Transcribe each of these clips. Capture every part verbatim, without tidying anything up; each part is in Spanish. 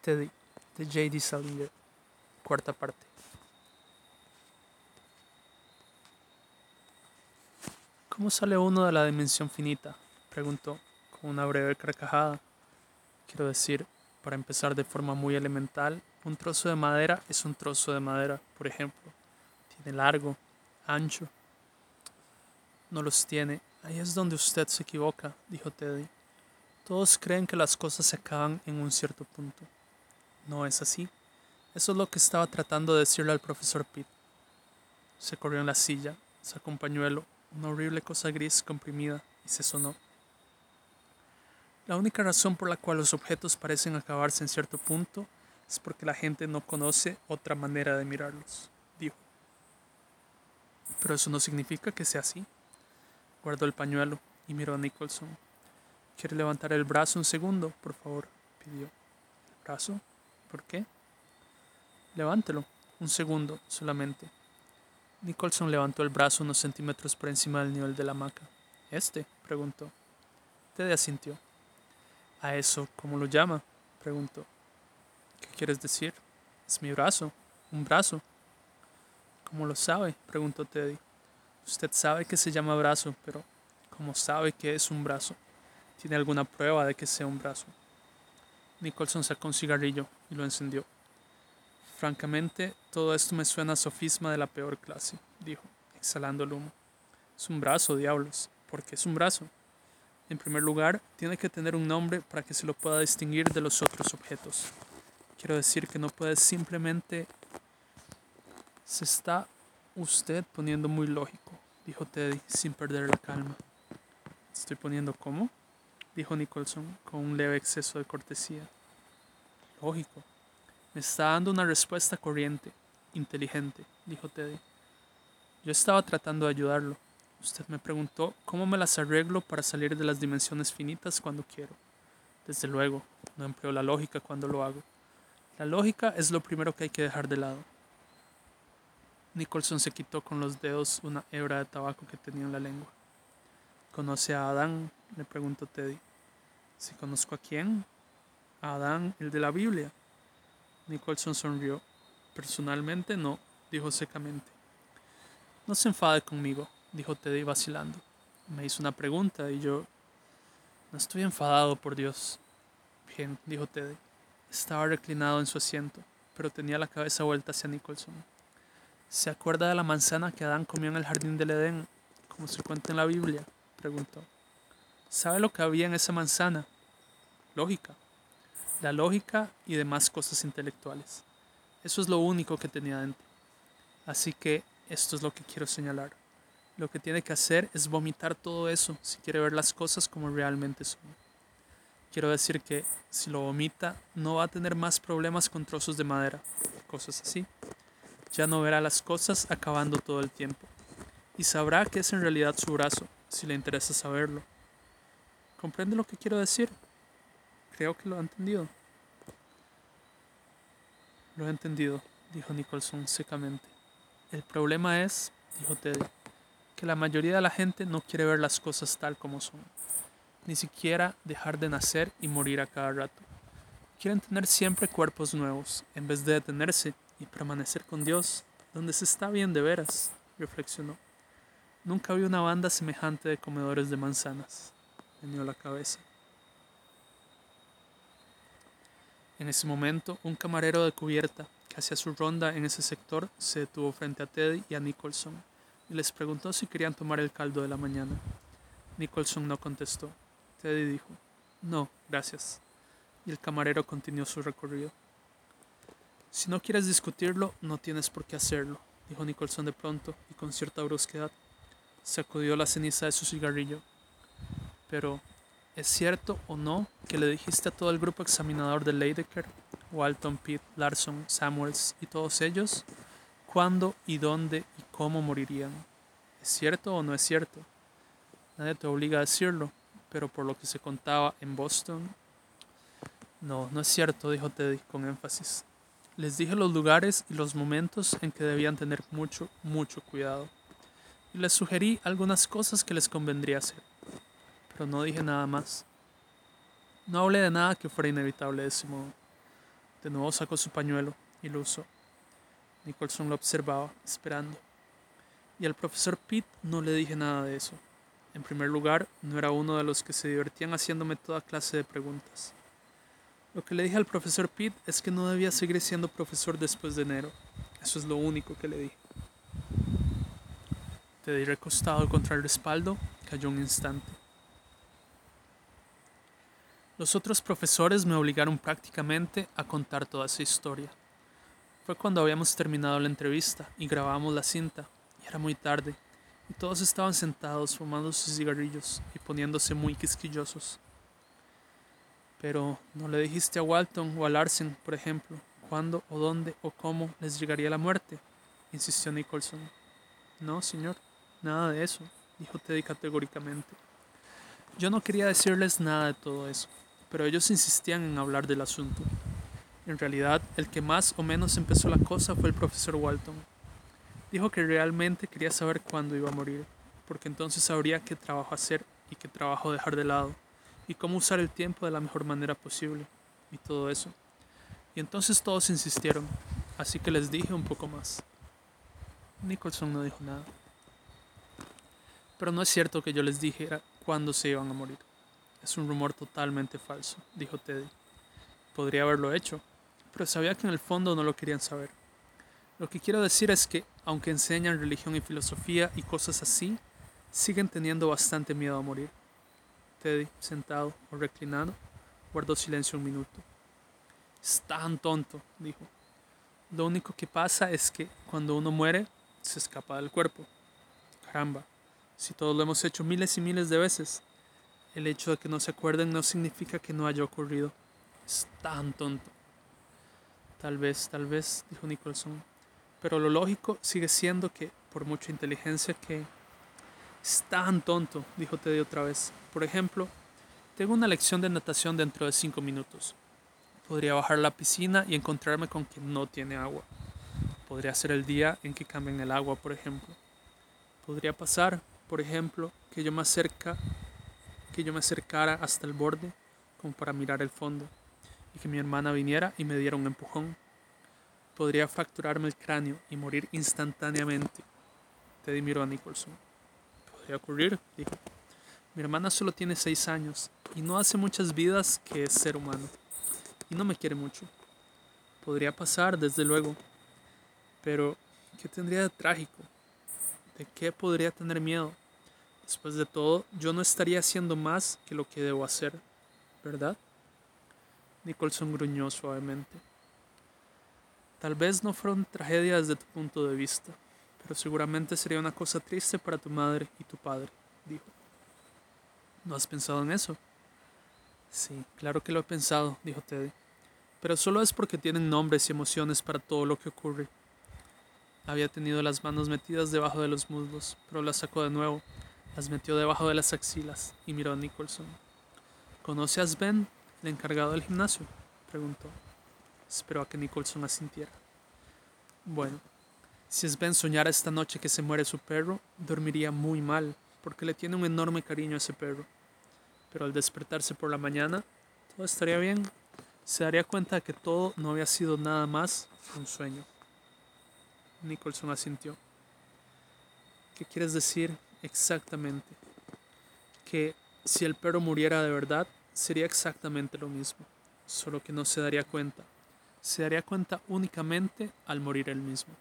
Teddy, de J D. Salinger, cuarta parte. ¿Cómo sale uno de la dimensión finita?, preguntó, con una breve carcajada. Quiero decir, para empezar de forma muy elemental, un trozo de madera es un trozo de madera, por ejemplo. Tiene largo, ancho. No los tiene. Ahí es donde usted se equivoca, dijo Teddy. Todos creen que las cosas se acaban en un cierto punto. No es así. Eso es lo que estaba tratando de decirle al profesor Pitt. Se corrió en la silla, sacó un pañuelo, una horrible cosa gris comprimida, y se sonó. La única razón por la cual los objetos parecen acabarse en cierto punto es porque la gente no conoce otra manera de mirarlos, dijo. Pero eso no significa que sea así. Guardó el pañuelo y miró a Nicholson. ¿Quiere levantar el brazo un segundo, por favor?, pidió. ¿El brazo? ¿Por qué? Levántelo, un segundo solamente. Nicholson levantó el brazo unos centímetros por encima del nivel de la hamaca. ¿Este?, preguntó. Teddy asintió. ¿A eso cómo lo llama?, preguntó. ¿Qué quieres decir? Es mi brazo. Un brazo. ¿Cómo lo sabe?, preguntó Teddy. Usted sabe que se llama brazo, pero ¿cómo sabe que es un brazo? ¿Tiene alguna prueba de que sea un brazo? Nicholson sacó un cigarrillo y lo encendió. Francamente, todo esto me suena a sofisma de la peor clase, dijo, exhalando el humo. Es un brazo, diablos. ¿Por qué es un brazo? En primer lugar, tiene que tener un nombre para que se lo pueda distinguir de los otros objetos. Quiero decir que no puede simplemente... Se está usted poniendo muy lógico, dijo Teddy, sin perder la calma. ¿Estoy poniendo cómo?, dijo Nicholson, con un leve exceso de cortesía. Lógico. Me está dando una respuesta corriente, inteligente, dijo Teddy. Yo estaba tratando de ayudarlo. Usted me preguntó cómo me las arreglo para salir de las dimensiones finitas cuando quiero. Desde luego, no empleo la lógica cuando lo hago. La lógica es lo primero que hay que dejar de lado. Nicholson se quitó con los dedos una hebra de tabaco que tenía en la lengua. ¿Conoce a Adán?, le preguntó Teddy. ¿Si conozco a quién? A Adán, el de la Biblia. Nicholson sonrió. Personalmente no, dijo secamente. No se enfade conmigo, dijo Teddy vacilando. Me hizo una pregunta y yo... No estoy enfadado, por Dios. Bien, dijo Teddy. Estaba reclinado en su asiento, pero tenía la cabeza vuelta hacia Nicholson. ¿Se acuerda de la manzana que Adán comió en el jardín del Edén, como se cuenta en la Biblia?, preguntó. ¿Sabe lo que había en esa manzana? Lógica. La lógica y demás cosas intelectuales. Eso es lo único que tenía dentro. Así que esto es lo que quiero señalar. Lo que tiene que hacer es vomitar todo eso si quiere ver las cosas como realmente son. Quiero decir que si lo vomita no va a tener más problemas con trozos de madera, cosas así. Ya no verá las cosas acabando todo el tiempo. Y sabrá que es en realidad su brazo, si le interesa saberlo. ¿Comprende lo que quiero decir? Creo que lo ha entendido. Lo he entendido, dijo Nicholson secamente. El problema es, dijo Teddy, que la mayoría de la gente no quiere ver las cosas tal como son. Ni siquiera dejar de nacer y morir a cada rato. Quieren tener siempre cuerpos nuevos, en vez de detenerse y permanecer con Dios, donde se está bien de veras, reflexionó. Nunca vi una banda semejante de comedores de manzanas. Meneó la cabeza. En ese momento, un camarero de cubierta, que hacía su ronda en ese sector, se detuvo frente a Teddy y a Nicholson, y les preguntó si querían tomar el caldo de la mañana. Nicholson no contestó. Teddy dijo, no, gracias. Y el camarero continuó su recorrido. Si no quieres discutirlo, no tienes por qué hacerlo, dijo Nicholson de pronto, y con cierta brusquedad. Sacudió la ceniza de su cigarrillo. Pero, ¿es cierto o no que le dijiste a todo el grupo examinador de Lydekker, Walton, Pitt, Larson, Samuels y todos ellos, cuándo y dónde y cómo morirían? ¿Es cierto o no es cierto? Nadie te obliga a decirlo, pero por lo que se contaba en Boston... No, no es cierto, dijo Teddy con énfasis. Les dije los lugares y los momentos en que debían tener mucho, mucho cuidado. Y les sugerí algunas cosas que les convendría hacer. Pero no dije nada más. No hablé de nada que fuera inevitable de ese modo. De nuevo sacó su pañuelo y lo usó. Nicholson lo observaba, esperando. Y al profesor Pitt no le dije nada de eso. En primer lugar, no era uno de los que se divertían haciéndome toda clase de preguntas. Lo que le dije al profesor Pitt es que no debía seguir siendo profesor después de enero. Eso es lo único que le dije. Teddy, recostado contra el respaldo, cayó un instante. Los otros profesores me obligaron prácticamente a contar toda esa historia. Fue cuando habíamos terminado la entrevista y grabábamos la cinta, y era muy tarde, y todos estaban sentados fumando sus cigarrillos y poniéndose muy quisquillosos. Pero, ¿no le dijiste a Walton o a Larsen, por ejemplo, cuándo o dónde o cómo les llegaría la muerte?, insistió Nicholson. No, señor, nada de eso, dijo Teddy categóricamente. Yo no quería decirles nada de todo eso, pero ellos insistían en hablar del asunto. En realidad, el que más o menos empezó la cosa fue el profesor Walton. Dijo que realmente quería saber cuándo iba a morir, porque entonces sabría qué trabajo hacer y qué trabajo dejar de lado, y cómo usar el tiempo de la mejor manera posible, y todo eso. Y entonces todos insistieron, así que les dije un poco más. Nicholson no dijo nada. Pero no es cierto que yo les dijera cuándo se iban a morir. Es un rumor totalmente falso, dijo Teddy. Podría haberlo hecho, pero sabía que en el fondo no lo querían saber. Lo que quiero decir es que, aunque enseñan religión y filosofía y cosas así, siguen teniendo bastante miedo a morir. Teddy, sentado o reclinado, guardó silencio un minuto. Es tan tonto, dijo. Lo único que pasa es que, cuando uno muere, se escapa del cuerpo. Caramba, si todos lo hemos hecho miles y miles de veces, el hecho de que no se acuerden no significa que no haya ocurrido. Es tan tonto. Tal vez, tal vez, dijo Nicholson. Pero lo lógico sigue siendo que, por mucha inteligencia que... Es tan tonto, dijo Teddy otra vez. Por ejemplo, tengo una lección de natación dentro de cinco minutos. Podría bajar a la piscina y encontrarme con que no tiene agua. Podría ser el día en que cambien el agua, por ejemplo. Podría pasar, por ejemplo, que yo me acerca, que yo me acercara hasta el borde, como para mirar el fondo, y que mi hermana viniera y me diera un empujón. Podría fracturarme el cráneo y morir instantáneamente. Teddy miró a Nicholson. Podría ocurrir, dijo. Mi hermana solo tiene seis años y no hace muchas vidas que es ser humano. Y no me quiere mucho. Podría pasar, desde luego. Pero, ¿qué tendría de trágico? ¿De qué podría tener miedo? Después de todo, yo no estaría haciendo más que lo que debo hacer, ¿verdad? Nicholson gruñó suavemente. Tal vez no fueron tragedias desde tu punto de vista, pero seguramente sería una cosa triste para tu madre y tu padre, dijo. ¿No has pensado en eso? Sí, claro que lo he pensado, dijo Teddy. Pero solo es porque tienen nombres y emociones para todo lo que ocurre. Había tenido las manos metidas debajo de los muslos, pero las sacó de nuevo, las metió debajo de las axilas y miró a Nicholson. ¿Conoce a Sven, el encargado del gimnasio?, preguntó. Esperó a que Nicholson asintiera. Bueno, si Sven soñara esta noche que se muere su perro, dormiría muy mal, porque le tiene un enorme cariño a ese perro. Pero al despertarse por la mañana, todo estaría bien. Se daría cuenta de que todo no había sido nada más que un sueño. Nicholson asintió. ¿Qué quieres decir exactamente? Que si el perro muriera de verdad, sería exactamente lo mismo, solo que no se daría cuenta. Se daría cuenta únicamente al morir él mismo.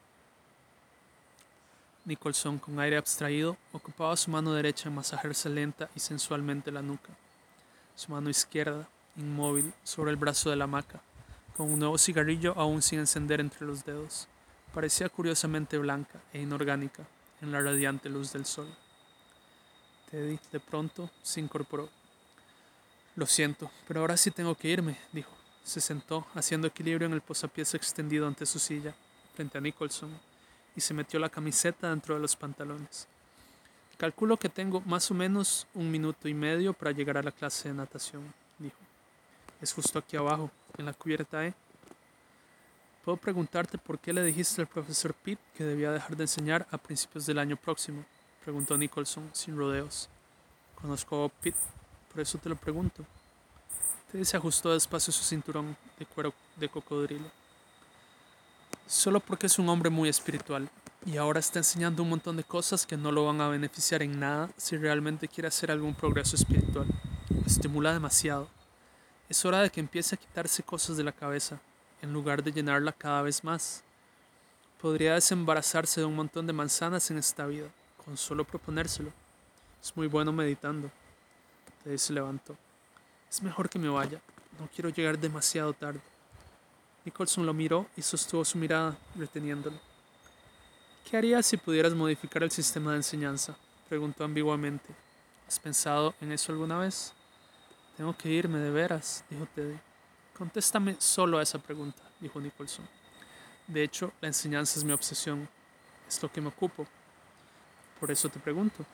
Nicholson, con aire abstraído, ocupaba su mano derecha en masajearse lenta y sensualmente la nuca. Su mano izquierda, inmóvil, sobre el brazo de la hamaca, con un nuevo cigarrillo aún sin encender entre los dedos, parecía curiosamente blanca e inorgánica en la radiante luz del sol. Teddy, de pronto, se incorporó. Lo siento, pero ahora sí tengo que irme, dijo. Se sentó, haciendo equilibrio en el posapiés extendido ante su silla, frente a Nicholson, y se metió la camiseta dentro de los pantalones. Calculo que tengo más o menos un minuto y medio para llegar a la clase de natación, dijo. Es justo aquí abajo, en la cubierta E. ¿Puedo preguntarte por qué le dijiste al profesor Pitt que debía dejar de enseñar a principios del año próximo?, preguntó Nicholson, sin rodeos. Conozco a Bob Pitt, por eso te lo pregunto. Teddy se ajustó despacio su cinturón de cuero de cocodrilo. Solo porque es un hombre muy espiritual, y ahora está enseñando un montón de cosas que no lo van a beneficiar en nada si realmente quiere hacer algún progreso espiritual. Lo estimula demasiado. Es hora de que empiece a quitarse cosas de la cabeza, en lugar de llenarla cada vez más. Podría desembarazarse de un montón de manzanas en esta vida, con solo proponérselo. Es muy bueno meditando. Teddy se levantó. Es mejor que me vaya. No quiero llegar demasiado tarde. Nicholson lo miró y sostuvo su mirada, reteniéndolo. ¿Qué harías si pudieras modificar el sistema de enseñanza? Preguntó ambiguamente. ¿Has pensado en eso alguna vez? Tengo que irme, de veras, dijo Teddy. Contéstame solo a esa pregunta, dijo Nicholson. De hecho, la enseñanza es mi obsesión. Es lo que me ocupo. Por eso te pregunto.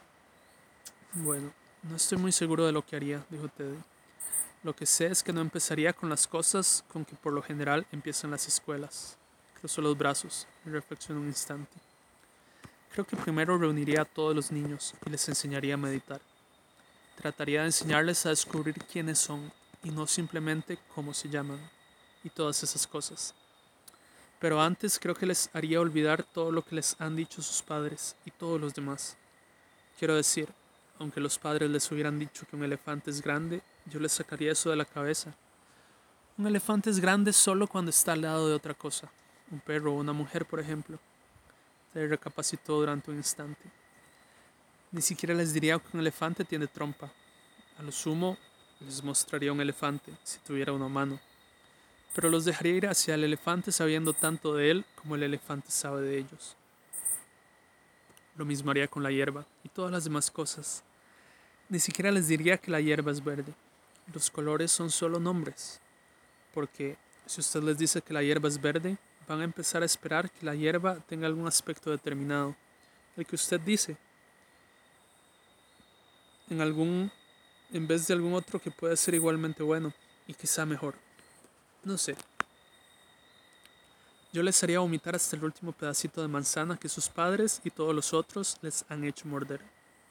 Bueno, no estoy muy seguro de lo que haría, dijo Teddy. Lo que sé es que no empezaría con las cosas con que por lo general empiezan las escuelas. Cruzó los brazos y reflexionó un instante. Creo que primero reuniría a todos los niños y les enseñaría a meditar. Trataría de enseñarles a descubrir quiénes son y no simplemente cómo se llaman y todas esas cosas. Pero antes creo que les haría olvidar todo lo que les han dicho sus padres y todos los demás. Quiero decir, aunque los padres les hubieran dicho que un elefante es grande, yo les sacaría eso de la cabeza. Un elefante es grande solo cuando está al lado de otra cosa, un perro o una mujer, por ejemplo. Se recapacitó durante un instante. Ni siquiera les diría que un elefante tiene trompa. A lo sumo, les mostraría un elefante, si tuviera una mano. Pero los dejaría ir hacia el elefante sabiendo tanto de él como el elefante sabe de ellos. Lo mismo haría con la hierba y todas las demás cosas. Ni siquiera les diría que la hierba es verde. Los colores son solo nombres. Porque si usted les dice que la hierba es verde, van a empezar a esperar que la hierba tenga algún aspecto determinado, el que usted dice, en algún, en vez de algún otro que puede ser igualmente bueno y quizá mejor. No sé. Yo les haría vomitar hasta el último pedacito de manzana que sus padres y todos los otros les han hecho morder.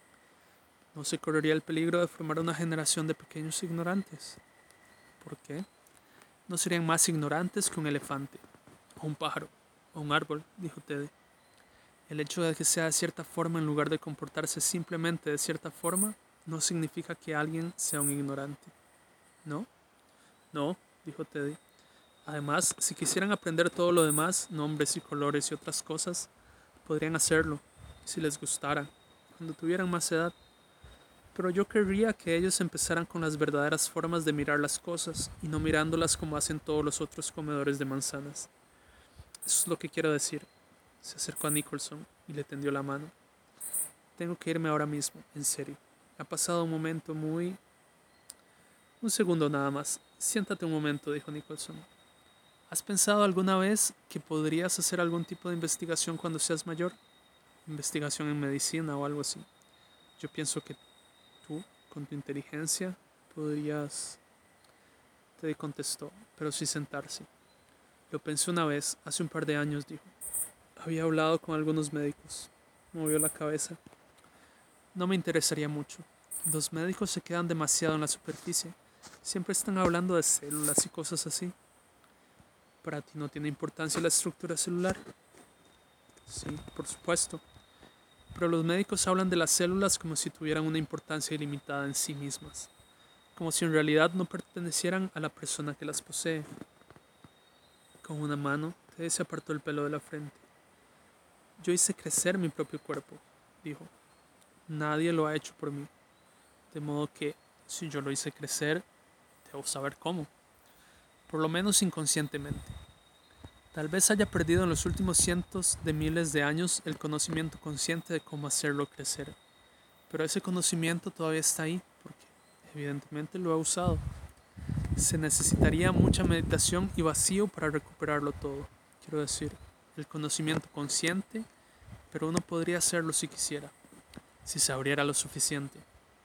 No se correría el peligro de formar una generación de pequeños ignorantes. ¿Por qué? No serían más ignorantes que un elefante, o un pájaro, o un árbol, dijo Teddy. El hecho de que sea de cierta forma en lugar de comportarse simplemente de cierta forma no significa que alguien sea un ignorante. ¿No? No, dijo Teddy. Además, si quisieran aprender todo lo demás, nombres y colores y otras cosas, podrían hacerlo, si les gustara, cuando tuvieran más edad. Pero yo querría que ellos empezaran con las verdaderas formas de mirar las cosas y no mirándolas como hacen todos los otros comedores de manzanas. Eso es lo que quiero decir. Se acercó a Nicholson y le tendió la mano. Tengo que irme ahora mismo, en serio. Ha pasado un momento muy... Un segundo nada más. Siéntate un momento, dijo Nicholson. ¿Has pensado alguna vez que podrías hacer algún tipo de investigación cuando seas mayor? Investigación en medicina o algo así. Yo pienso que tú, con tu inteligencia, podrías... Teddy contestó, pero sin sentarse. Lo pensé una vez, hace un par de años, dijo. Había hablado con algunos médicos. Movió la cabeza. No me interesaría mucho. Los médicos se quedan demasiado en la superficie. Siempre están hablando de células y cosas así. ¿Para ti no tiene importancia la estructura celular? Sí, por supuesto. Pero los médicos hablan de las células como si tuvieran una importancia ilimitada en sí mismas. Como si en realidad no pertenecieran a la persona que las posee. Con una mano, Teddy se apartó el pelo de la frente. Yo hice crecer mi propio cuerpo, dijo. Nadie lo ha hecho por mí. De modo que, si yo lo hice crecer, debo saber cómo. Por lo menos inconscientemente. Tal vez haya perdido en los últimos cientos de miles de años el conocimiento consciente de cómo hacerlo crecer. Pero ese conocimiento todavía está ahí, porque evidentemente lo ha usado. Se necesitaría mucha meditación y vacío para recuperarlo todo. Quiero decir, el conocimiento consciente, pero uno podría hacerlo si quisiera, si se abriera lo suficiente.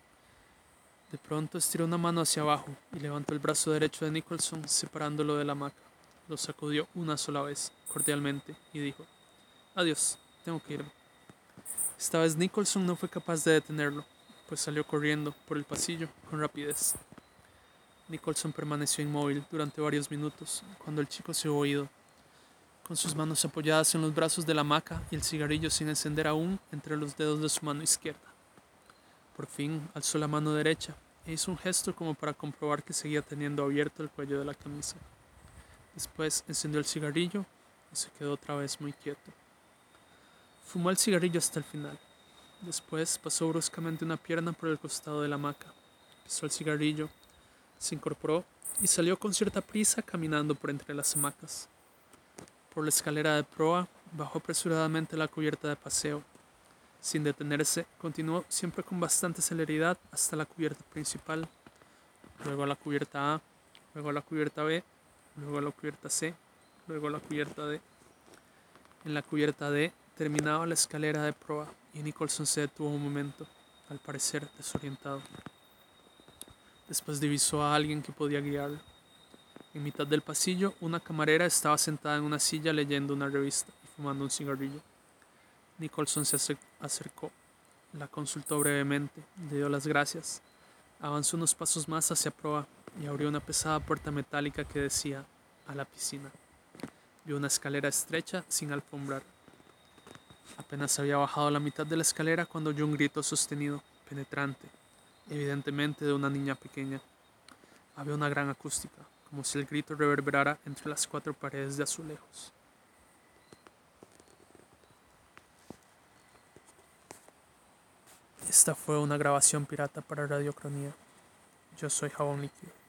De pronto estiró una mano hacia abajo y levantó el brazo derecho de Nicholson separándolo de la hamaca. Lo sacudió una sola vez, cordialmente, y dijo, adiós, tengo que irme. Esta vez Nicholson no fue capaz de detenerlo, pues salió corriendo por el pasillo con rapidez. Nicholson permaneció inmóvil durante varios minutos cuando el chico se hubo ido, con sus manos apoyadas en los brazos de la hamaca y el cigarrillo sin encender aún entre los dedos de su mano izquierda. Por fin alzó la mano derecha e hizo un gesto como para comprobar que seguía teniendo abierto el cuello de la camisa. Después encendió el cigarrillo y se quedó otra vez muy quieto. Fumó el cigarrillo hasta el final. Después pasó bruscamente una pierna por el costado de la hamaca, pisó el cigarrillo, se incorporó y salió con cierta prisa caminando por entre las hamacas. Por la escalera de proa bajó apresuradamente la cubierta de paseo. Sin detenerse, continuó siempre con bastante celeridad hasta la cubierta principal, luego a la cubierta A, luego a la cubierta B, luego a la cubierta C, luego a la cubierta D. En la cubierta D terminaba la escalera de proa y Nicholson se detuvo un momento, al parecer desorientado. Después divisó a alguien que podía guiarlo. En mitad del pasillo, una camarera estaba sentada en una silla leyendo una revista y fumando un cigarrillo. Nicholson se acercó, la consultó brevemente, le dio las gracias, avanzó unos pasos más hacia proa y abrió una pesada puerta metálica que decía «a la piscina». Vio una escalera estrecha sin alfombrar. Apenas había bajado la mitad de la escalera cuando oyó un grito sostenido, penetrante, evidentemente de una niña pequeña. Había una gran acústica, como si el grito reverberara entre las cuatro paredes de azulejos. Esta fue una grabación pirata para Radiocronía. Yo soy Jabón Líquido.